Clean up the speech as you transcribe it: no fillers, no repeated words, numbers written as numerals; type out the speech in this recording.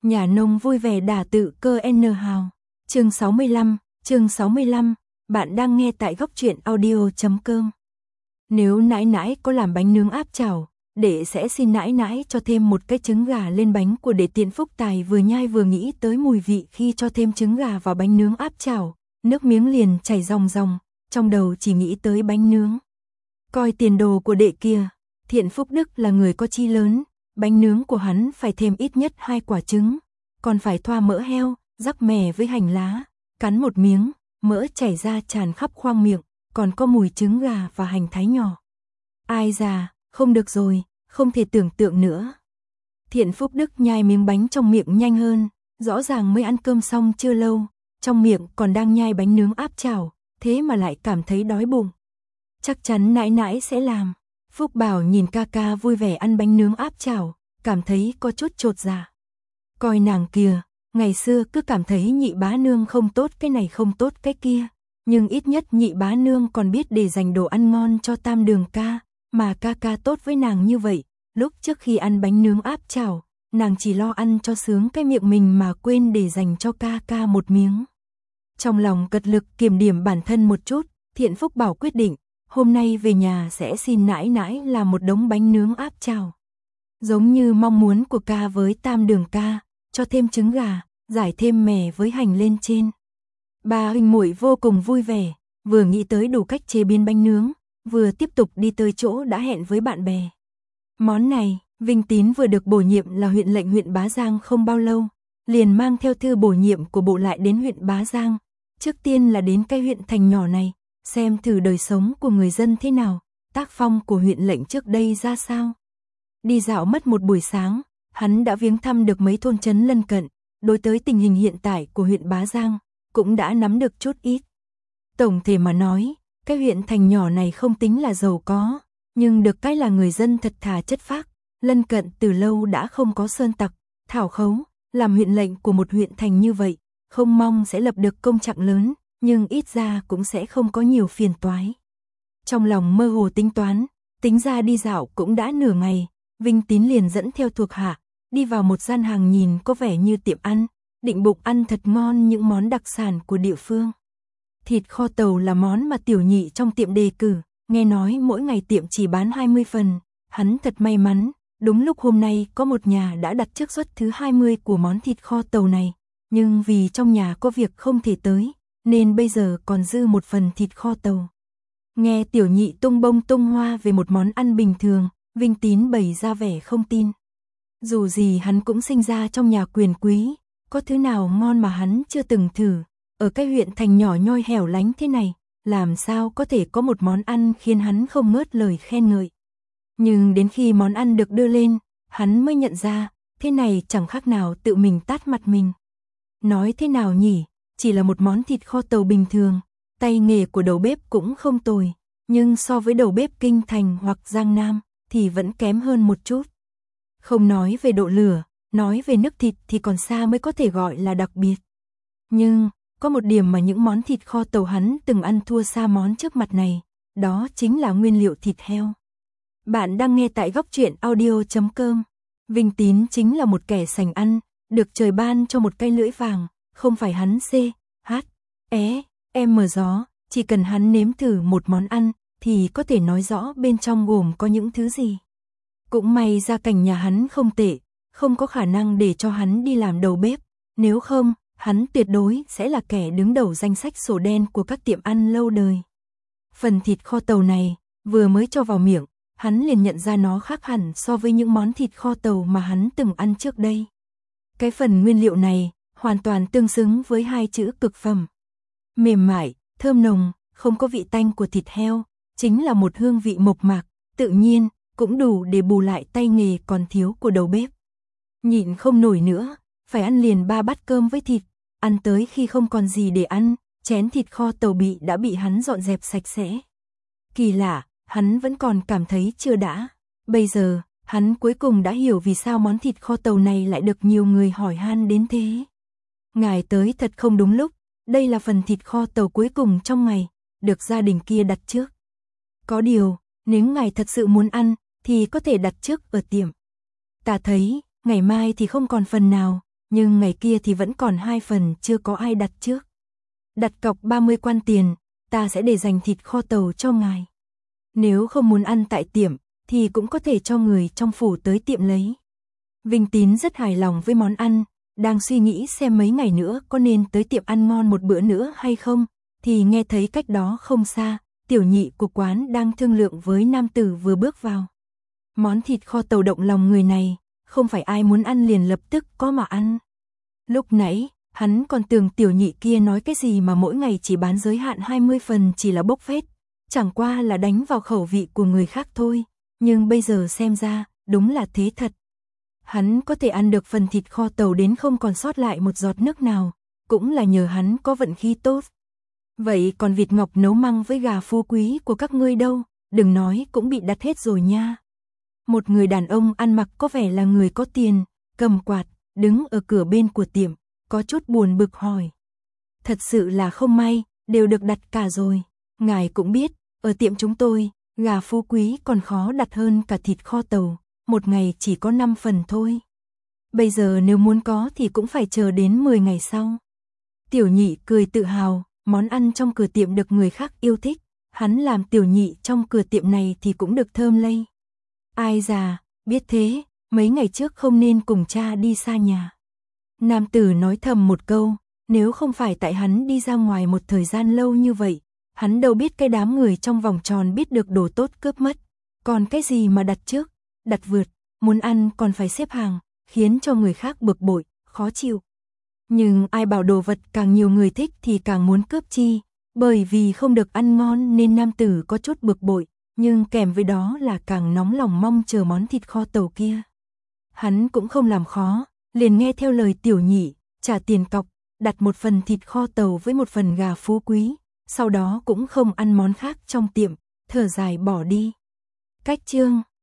Nhà nông vui vẻ đả tự cơ N hào. Chương 65, bạn đang nghe tại góc truyện audio.com. Nếu nãi nãi có làm bánh nướng áp chảo, đệ sẽ xin nãi nãi cho thêm một cái trứng gà lên bánh của đệ tiện. Phúc Tài vừa nhai vừa nghĩ tới mùi vị khi cho thêm trứng gà vào bánh nướng áp chảo, nước miếng liền chảy ròng ròng, trong đầu chỉ nghĩ tới bánh nướng. Coi tiền đồ của đệ kia, Thiện Phúc Đức là người có chi lớn, bánh nướng của hắn phải thêm ít nhất 2 quả trứng, còn phải thoa mỡ heo, rắc mè với hành lá, cắn một miếng, mỡ chảy ra tràn khắp khoang miệng, còn có mùi trứng gà và hành thái nhỏ. Ai già, không được rồi, không thể tưởng tượng nữa. Thiện Phúc Đức nhai miếng bánh trong miệng nhanh hơn, rõ ràng mới ăn cơm xong chưa lâu, trong miệng còn đang nhai bánh nướng áp chảo, thế mà lại cảm thấy đói bụng. Chắc chắn nãi nãi sẽ làm. Phúc Bảo nhìn ca ca vui vẻ ăn bánh nướng áp chảo, cảm thấy có chút chột dạ. Coi nàng kìa, ngày xưa cứ cảm thấy nhị bá nương không tốt cái này không tốt cái kia, nhưng ít nhất nhị bá nương còn biết để dành đồ ăn ngon cho Tam Đường ca, mà ca ca tốt với nàng như vậy. Lúc trước khi ăn bánh nướng áp chảo, nàng chỉ lo ăn cho sướng cái miệng mình mà quên để dành cho ca ca một miếng. Trong lòng cật lực kiểm điểm bản thân một chút, Thiện Phúc Bảo quyết định, hôm nay về nhà sẽ xin nãi nãi làm một đống bánh nướng áp chảo. Giống như mong muốn của ca với Tam Đường ca, cho thêm trứng gà, rải thêm mè với hành lên trên. Ba huynh muội vô cùng vui vẻ, vừa nghĩ tới đủ cách chế biến bánh nướng, vừa tiếp tục đi tới chỗ đã hẹn với bạn bè. Món này, Vinh Tín vừa được bổ nhiệm là huyện lệnh huyện Bá Giang không bao lâu, liền mang theo thư bổ nhiệm của bộ lại đến huyện Bá Giang. Trước tiên là đến cái huyện thành nhỏ này, xem thử đời sống của người dân thế nào, tác phong của huyện lệnh trước đây ra sao. Đi dạo mất một buổi sáng, hắn đã viếng thăm được mấy thôn trấn lân cận, đối tới tình hình hiện tại của huyện Bá Giang, cũng đã nắm được chút ít. Tổng thể mà nói, cái huyện thành nhỏ này không tính là giàu có, nhưng được cái là người dân thật thà chất phác, lân cận từ lâu đã không có sơn tặc, thảo khấu, làm huyện lệnh của một huyện thành như vậy, không mong sẽ lập được công trạng lớn, nhưng ít ra cũng sẽ không có nhiều phiền toái. Trong lòng mơ hồ tính toán, tính ra đi dạo cũng đã nửa ngày, Vinh Tín liền dẫn theo thuộc hạ, đi vào một gian hàng nhìn có vẻ như tiệm ăn, định bụng ăn thật ngon những món đặc sản của địa phương. Thịt kho tàu là món mà tiểu nhị trong tiệm đề cử, nghe nói mỗi ngày tiệm chỉ bán 20 phần, hắn thật may mắn, đúng lúc hôm nay có một nhà đã đặt trước suất thứ 20 của món thịt kho tàu này, nhưng vì trong nhà có việc không thể tới, nên bây giờ còn dư một phần thịt kho tàu. Nghe tiểu nhị tung bông tung hoa về một món ăn bình thường, Vinh Tín bày ra vẻ không tin. Dù gì hắn cũng sinh ra trong nhà quyền quý, có thứ nào ngon mà hắn chưa từng thử, ở cái huyện thành nhỏ nhoi hẻo lánh thế này, làm sao có thể có một món ăn khiến hắn không ngớt lời khen ngợi. Nhưng đến khi món ăn được đưa lên, hắn mới nhận ra, thế này chẳng khác nào tự mình tát mặt mình. Nói thế nào nhỉ, chỉ là một món thịt kho tàu bình thường, tay nghề của đầu bếp cũng không tồi, nhưng so với đầu bếp Kinh Thành hoặc Giang Nam thì vẫn kém hơn một chút. Không nói về độ lửa, nói về nước thịt thì còn xa mới có thể gọi là đặc biệt. Nhưng, có một điểm mà những món thịt kho tàu hắn từng ăn thua xa món trước mặt này, đó chính là nguyên liệu thịt heo. Bạn đang nghe tại góc truyện audio.com. Vinh Tín chính là một kẻ sành ăn, được trời ban cho một cây lưỡi vàng, không phải hắn mở gió, chỉ cần hắn nếm thử một món ăn, thì có thể nói rõ bên trong gồm có những thứ gì. Cũng may gia cảnh nhà hắn không tệ, không có khả năng để cho hắn đi làm đầu bếp, nếu không, hắn tuyệt đối sẽ là kẻ đứng đầu danh sách sổ đen của các tiệm ăn lâu đời. Phần thịt kho tàu này, vừa mới cho vào miệng, hắn liền nhận ra nó khác hẳn so với những món thịt kho tàu mà hắn từng ăn trước đây. Cái phần nguyên liệu này, hoàn toàn tương xứng với hai chữ cực phẩm. Mềm mại, thơm nồng, không có vị tanh của thịt heo, chính là một hương vị mộc mạc, tự nhiên, cũng đủ để bù lại tay nghề còn thiếu của đầu bếp. Nhịn không nổi nữa, phải ăn liền 3 bát cơm với thịt, ăn tới khi không còn gì để ăn, chén thịt kho tàu đã bị hắn dọn dẹp sạch sẽ. Kỳ lạ, hắn vẫn còn cảm thấy chưa đã. Bây giờ, hắn cuối cùng đã hiểu vì sao món thịt kho tàu này lại được nhiều người hỏi han đến thế. Ngài tới thật không đúng lúc, đây là phần thịt kho tàu cuối cùng trong ngày, được gia đình kia đặt trước. Có điều, nếu ngài thật sự muốn ăn, thì có thể đặt trước ở tiệm. Ta thấy, ngày mai thì không còn phần nào, nhưng ngày kia thì vẫn còn 2 phần chưa có ai đặt trước. Đặt cọc 30 quan tiền, ta sẽ để dành thịt kho tàu cho ngài. Nếu không muốn ăn tại tiệm, thì cũng có thể cho người trong phủ tới tiệm lấy. Vinh Tín rất hài lòng với món ăn, đang suy nghĩ xem mấy ngày nữa có nên tới tiệm ăn ngon một bữa nữa hay không, thì nghe thấy cách đó không xa, tiểu nhị của quán đang thương lượng với nam tử vừa bước vào. Món thịt kho tàu động lòng người này, không phải ai muốn ăn liền lập tức có mà ăn. Lúc nãy, hắn còn tưởng tiểu nhị kia nói cái gì mà mỗi ngày chỉ bán giới hạn 20 phần chỉ là bốc phét, chẳng qua là đánh vào khẩu vị của người khác thôi, nhưng bây giờ xem ra, đúng là thế thật. Hắn có thể ăn được phần thịt kho tàu đến không còn sót lại một giọt nước nào, cũng là nhờ hắn có vận khí tốt. Vậy còn vịt ngọc nấu măng với gà phú quý của các ngươi đâu, đừng nói cũng bị đặt hết rồi nha. Một người đàn ông ăn mặc có vẻ là người có tiền, cầm quạt, đứng ở cửa bên của tiệm, có chút buồn bực hỏi. Thật sự là không may, đều được đặt cả rồi. Ngài cũng biết, ở tiệm chúng tôi, gà phú quý còn khó đặt hơn cả thịt kho tàu, một ngày chỉ có 5 phần thôi. Bây giờ nếu muốn có thì cũng phải chờ đến 10 ngày sau. Tiểu nhị cười tự hào, món ăn trong cửa tiệm được người khác yêu thích, hắn làm tiểu nhị trong cửa tiệm này thì cũng được thơm lây. Ai già, biết thế, mấy ngày trước không nên cùng cha đi xa nhà. Nam tử nói thầm một câu, nếu không phải tại hắn đi ra ngoài một thời gian lâu như vậy, hắn đâu biết cái đám người trong vòng tròn biết được đồ tốt cướp mất. Còn cái gì mà đặt trước, đặt vượt, muốn ăn còn phải xếp hàng, khiến cho người khác bực bội, khó chịu. Nhưng ai bảo đồ vật càng nhiều người thích thì càng muốn cướp chi, bởi vì không được ăn ngon nên nam tử có chút bực bội, nhưng kèm với đó là càng nóng lòng mong chờ món thịt kho tàu kia. Hắn cũng không làm khó, liền nghe theo lời tiểu nhị, trả tiền cọc, đặt một phần thịt kho tàu với một phần gà phú quý, sau đó cũng không ăn món khác trong tiệm, thở dài bỏ đi. Cách chương